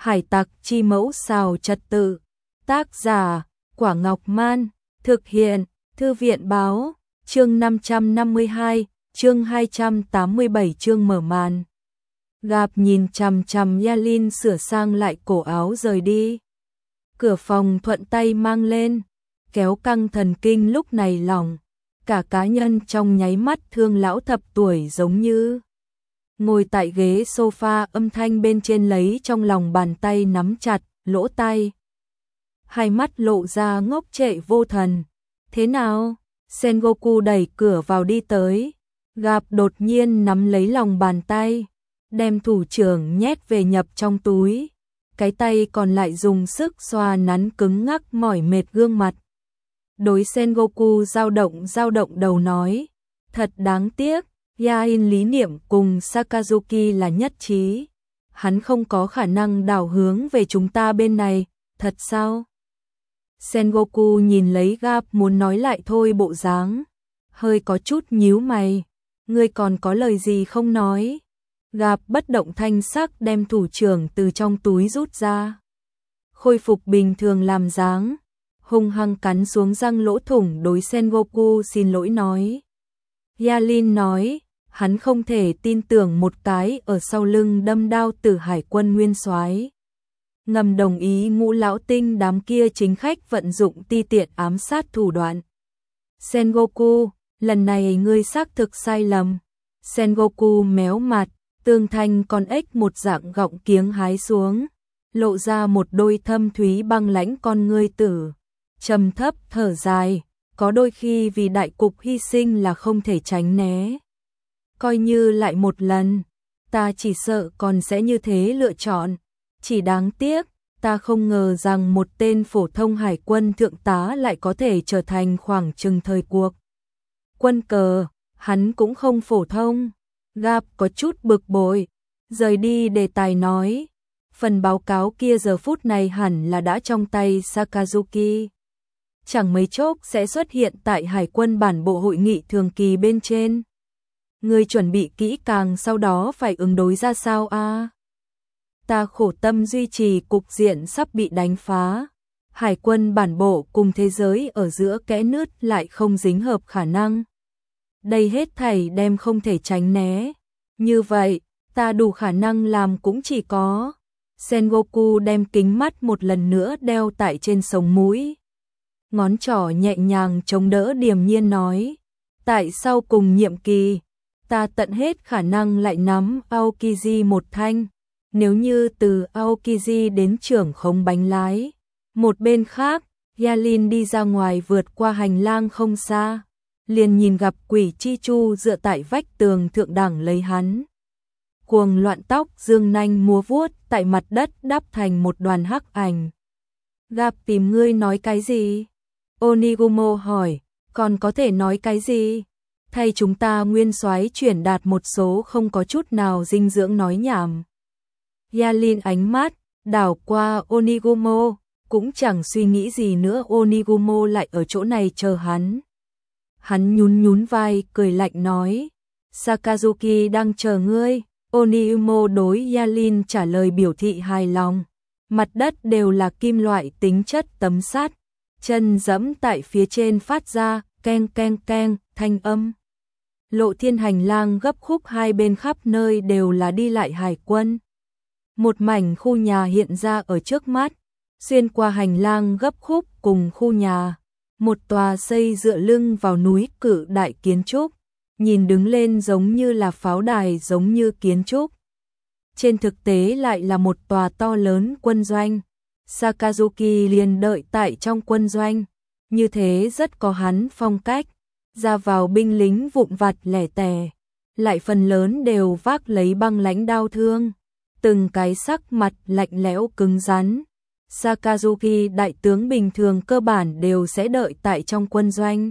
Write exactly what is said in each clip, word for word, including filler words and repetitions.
Hải tặc chi mẫu xào trật tự. Tác giả, Quả Ngọc Man. Thực hiện, Thư viện báo. Chương năm trăm năm mươi hai, chương hai trăm tám mươi bảy, chương mở màn. Gap nhìn chằm chằm Yalin sửa sang lại cổ áo rời đi. Cửa phòng thuận tay mang lên, kéo căng thần kinh lúc này lỏng. Cả cá nhân trong nháy mắt thương lão thập tuổi giống như ngồi tại ghế sofa, âm thanh bên trên lấy trong lòng bàn tay nắm chặt, lỗ tai. Hai mắt lộ ra ngốc trệ vô thần. Thế nào? Sengoku đẩy cửa vào đi tới. Gap đột nhiên nắm lấy lòng bàn tay, đem thủ trưởng nhét về nhập trong túi. Cái tay còn lại dùng sức xoa nắn cứng ngắc mỏi mệt gương mặt. Đối Sengoku dao động dao động đầu nói, thật đáng tiếc, Yain lý niệm cùng Sakazuki là nhất trí. Hắn không có khả năng đảo hướng về chúng ta bên này, thật sao? Sengoku nhìn lấy Gap muốn nói lại thôi bộ dáng, hơi có chút nhíu mày. Ngươi còn có lời gì không nói? Gap bất động thanh sắc đem thủ trưởng từ trong túi rút ra. Khôi phục bình thường làm dáng, hung hăng cắn xuống răng lỗ thủng đối Sengoku xin lỗi nói. Yalin nói, hắn không thể tin tưởng một cái ở sau lưng đâm đao tử hải quân nguyên soái ngầm đồng ý Ngũ lão tinh đám kia chính khách vận dụng ti tiện ám sát thủ đoạn. Sengoku, lần này ngươi xác thực sai lầm. Sengoku méo mặt, tương thanh con ếch một dạng gọng kiếng hái xuống, lộ ra một đôi thâm thúy băng lãnh con ngươi tử. Trầm thấp thở dài, có đôi khi vì đại cục hy sinh là không thể tránh né. Coi như lại một lần, ta chỉ sợ còn sẽ như thế lựa chọn. Chỉ đáng tiếc, ta không ngờ rằng một tên phổ thông hải quân thượng tá lại có thể trở thành khoảng chừng thời cuộc quân cờ. Hắn cũng không phổ thông. Gap có chút bực bội, rời đi đề tài nói, phần báo cáo kia giờ phút này hẳn là đã trong tay Sakazuki. Chẳng mấy chốc sẽ xuất hiện tại hải quân bản bộ hội nghị thường kỳ bên trên. Ngươi chuẩn bị kỹ càng sau đó phải ứng đối ra sao a? À? Ta khổ tâm duy trì cục diện sắp bị đánh phá. Hải quân bản bộ cùng thế giới ở giữa kẽ nứt lại không dính hợp khả năng. Đây hết thảy đem không thể tránh né. Như vậy, ta đủ khả năng làm cũng chỉ có. Sengoku đem kính mắt một lần nữa đeo tại trên sống mũi. Ngón trỏ nhẹ nhàng chống đỡ điềm nhiên nói. Tại sau cùng nhiệm kỳ, ta tận hết khả năng lại nắm Aokiji một thanh. Nếu như từ Aokiji đến trưởng khống bánh lái. Một bên khác, Yalin đi ra ngoài vượt qua hành lang không xa. Liền nhìn gặp quỷ chi chu dựa tại vách tường thượng đẳng lấy hắn. Cuồng loạn tóc dương nanh múa vuốt tại mặt đất đắp thành một đoàn hắc ảnh. Gap tìm ngươi nói cái gì? Onigumo hỏi, còn có thể nói cái gì? Thay chúng ta nguyên soái chuyển đạt một số không có chút nào dinh dưỡng nói nhảm. Yalin ánh mắt đảo qua Onigumo, cũng chẳng suy nghĩ gì nữa. Onigumo lại ở chỗ này chờ hắn. Hắn nhún nhún vai, cười lạnh nói, Sakazuki đang chờ ngươi. Onigumo đối Yalin trả lời biểu thị hài lòng. Mặt đất đều là kim loại tính chất tấm sắt, chân dẫm tại phía trên phát ra keng keng keng thanh âm. Lộ thiên hành lang gấp khúc hai bên khắp nơi đều là đi lại hải quân. Một mảnh khu nhà hiện ra ở trước mắt, xuyên qua hành lang gấp khúc cùng khu nhà. Một tòa xây dựa lưng vào núi cự đại kiến trúc, nhìn đứng lên giống như là pháo đài giống như kiến trúc. Trên thực tế lại là một tòa to lớn quân doanh. Sakazuki liền đợi tại trong quân doanh, như thế rất có hắn phong cách. Ra vào binh lính vụn vặt lẻ tẻ, lại phần lớn đều vác lấy băng lãnh đao thương, từng cái sắc mặt lạnh lẽo cứng rắn. Sakazuki đại tướng bình thường cơ bản đều sẽ đợi tại trong quân doanh.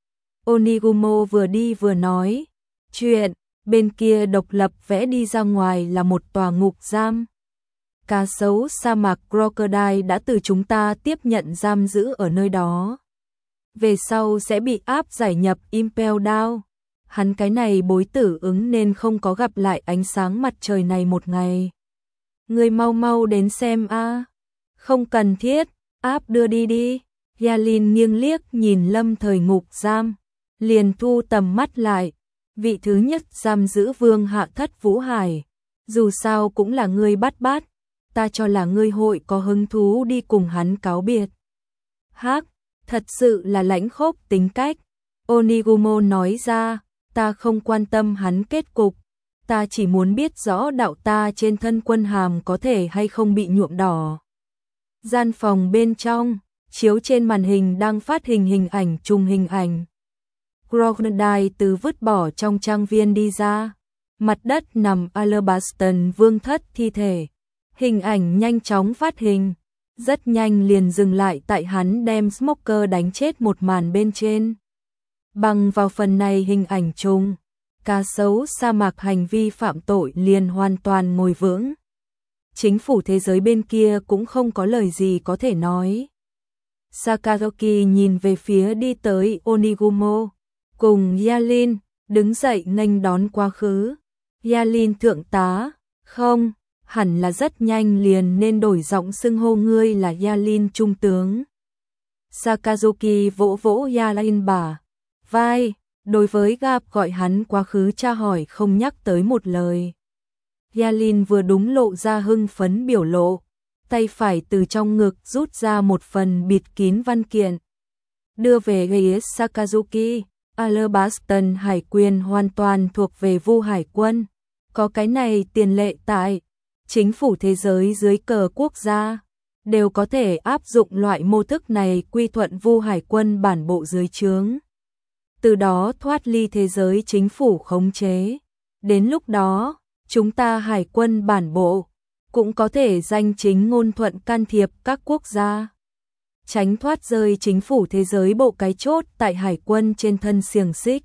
Onigumo vừa đi vừa nói, chuyện bên kia độc lập vẽ đi ra ngoài là một tòa ngục giam. Cá sấu sa mạc Crocodile đã từ chúng ta tiếp nhận giam giữ ở nơi đó. Về sau sẽ bị áp giải nhập Impel Down. Hắn cái này bối tử ứng nên không có gặp lại ánh sáng mặt trời này một ngày. Ngươi mau mau đến xem a. Không cần thiết, áp đưa đi đi. Yalin nghiêng liếc nhìn Lâm Thời ngục giam, liền thu tầm mắt lại. Vị thứ nhất giam giữ vương hạ thất Vũ Hải, dù sao cũng là ngươi bắt bắt, ta cho là ngươi hội có hứng thú đi cùng hắn cáo biệt. Hắc, thật sự là lãnh khốc tính cách. Onigumo nói ra, ta không quan tâm hắn kết cục, ta chỉ muốn biết rõ đạo ta trên thân quân hàm có thể hay không bị nhuộm đỏ. Gian phòng bên trong, chiếu trên màn hình đang phát hình hình ảnh trùng hình ảnh. Crocodile từ vứt bỏ trong trang viên đi ra, mặt đất nằm Alabaston vương thất thi thể. Hình ảnh nhanh chóng phát hình, rất nhanh liền dừng lại tại hắn đem Smoker đánh chết một màn bên trên. Bằng vào phần này hình ảnh chung, cá sấu sa mạc hành vi phạm tội liền hoàn toàn ngồi vững. Chính phủ thế giới bên kia cũng không có lời gì có thể nói. Sakazuki nhìn về phía đi tới Onigumo, cùng Yalin, đứng dậy nghênh đón quá khứ. Yalin thượng tá, không, hẳn là rất nhanh liền nên đổi giọng xưng hô ngươi là Yalin trung tướng. Sakazuki vỗ vỗ Yalin bả vai, đối với Gap gọi hắn quá khứ tra hỏi không nhắc tới một lời. Yalin vừa đúng lộ ra hưng phấn biểu lộ, tay phải từ trong ngực rút ra một phần bịt kín văn kiện. Đưa về ghế Sakazuki, Alabaston hải quyền hoàn toàn thuộc về Vu Hải quân. Có cái này tiền lệ tại chính phủ thế giới dưới cờ quốc gia, đều có thể áp dụng loại mô thức này quy thuận Vu Hải quân bản bộ dưới trướng. Từ đó thoát ly thế giới chính phủ khống chế. Đến lúc đó, chúng ta hải quân bản bộ cũng có thể danh chính ngôn thuận can thiệp các quốc gia, tránh thoát rơi chính phủ thế giới bộ cái chốt tại hải quân trên thân xiềng xích.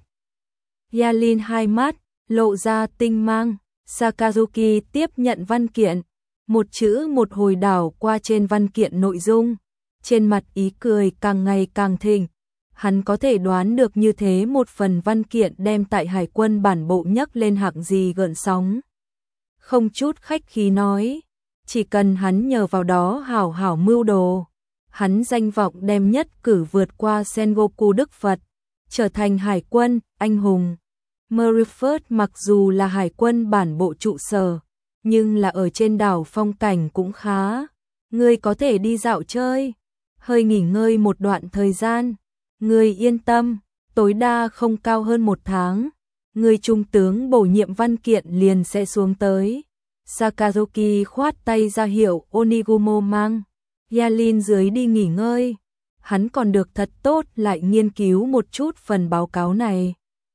Yalin hai mắt lộ ra tinh mang, Sakazuki tiếp nhận văn kiện, một chữ một hồi đảo qua trên văn kiện nội dung, trên mặt ý cười càng ngày càng thịnh. Hắn có thể đoán được như thế một phần văn kiện đem tại hải quân bản bộ nhấc lên hạng gì gợn sóng. Không chút khách khí nói, chỉ cần hắn nhờ vào đó hảo hảo mưu đồ, hắn danh vọng đem nhất cử vượt qua Sengoku Đức Phật, trở thành hải quân anh hùng. Marineford mặc dù là hải quân bản bộ trụ sở, nhưng là ở trên đảo phong cảnh cũng khá. Ngươi có thể đi dạo chơi, hơi nghỉ ngơi một đoạn thời gian. Ngươi yên tâm, tối đa không cao hơn một tháng, ngươi trung tướng bổ nhiệm văn kiện liền sẽ xuống tới. Sakazuki khoát tay ra hiệu Onigumo mang Yalin dưới đi nghỉ ngơi. Hắn còn được thật tốt lại nghiên cứu một chút phần báo cáo này.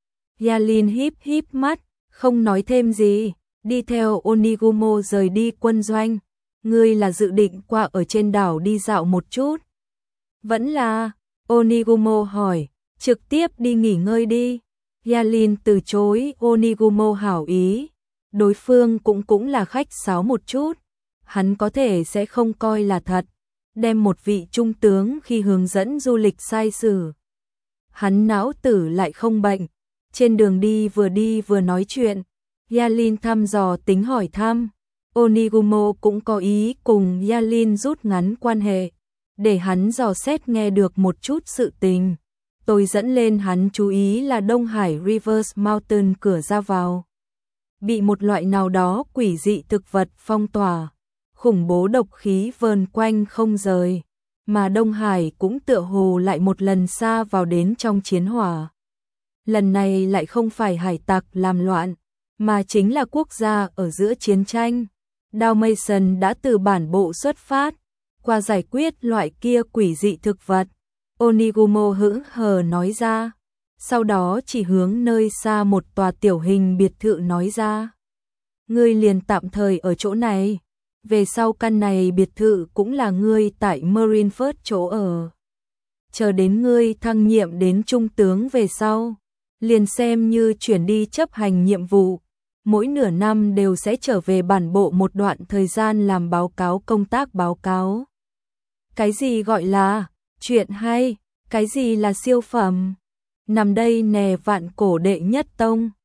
Yalin híp híp mắt, không nói thêm gì, đi theo Onigumo rời đi quân doanh. Ngươi là dự định qua ở trên đảo đi dạo một chút? Vẫn là, Onigumo hỏi, trực tiếp đi nghỉ ngơi đi. Yalin từ chối Onigumo hảo ý, đối phương cũng cũng là khách sáo một chút, hắn có thể sẽ không coi là thật, đem một vị trung tướng khi hướng dẫn du lịch sai sử. Hắn não tử lại không bệnh, trên đường đi vừa đi vừa nói chuyện, Yalin thăm dò tính hỏi thăm, Onigumo cũng có ý cùng Yalin rút ngắn quan hệ, để hắn dò xét nghe được một chút sự tình. Tôi dẫn lên hắn chú ý là Đông Hải Rivers Mountain cửa ra vào bị một loại nào đó quỷ dị thực vật phong tỏa, khủng bố độc khí vờn quanh không rời, mà Đông Hải cũng tựa hồ lại một lần xa vào đến trong chiến hỏa. Lần này lại không phải hải tặc làm loạn, mà chính là quốc gia ở giữa chiến tranh. Dalmatian đã từ bản bộ xuất phát, qua giải quyết loại kia quỷ dị thực vật. Onigumo hững hờ nói ra, sau đó chỉ hướng nơi xa một tòa tiểu hình biệt thự nói ra. Ngươi liền tạm thời ở chỗ này, về sau căn này biệt thự cũng là ngươi tại Marineford chỗ ở. Chờ đến ngươi thăng nhiệm đến trung tướng về sau, liền xem như chuyển đi chấp hành nhiệm vụ, mỗi nửa năm đều sẽ trở về bản bộ một đoạn thời gian làm báo cáo công tác báo cáo. Cái gì gọi là chuyện hay, cái gì là siêu phẩm? Nằm đây nè vạn cổ đệ nhất tông.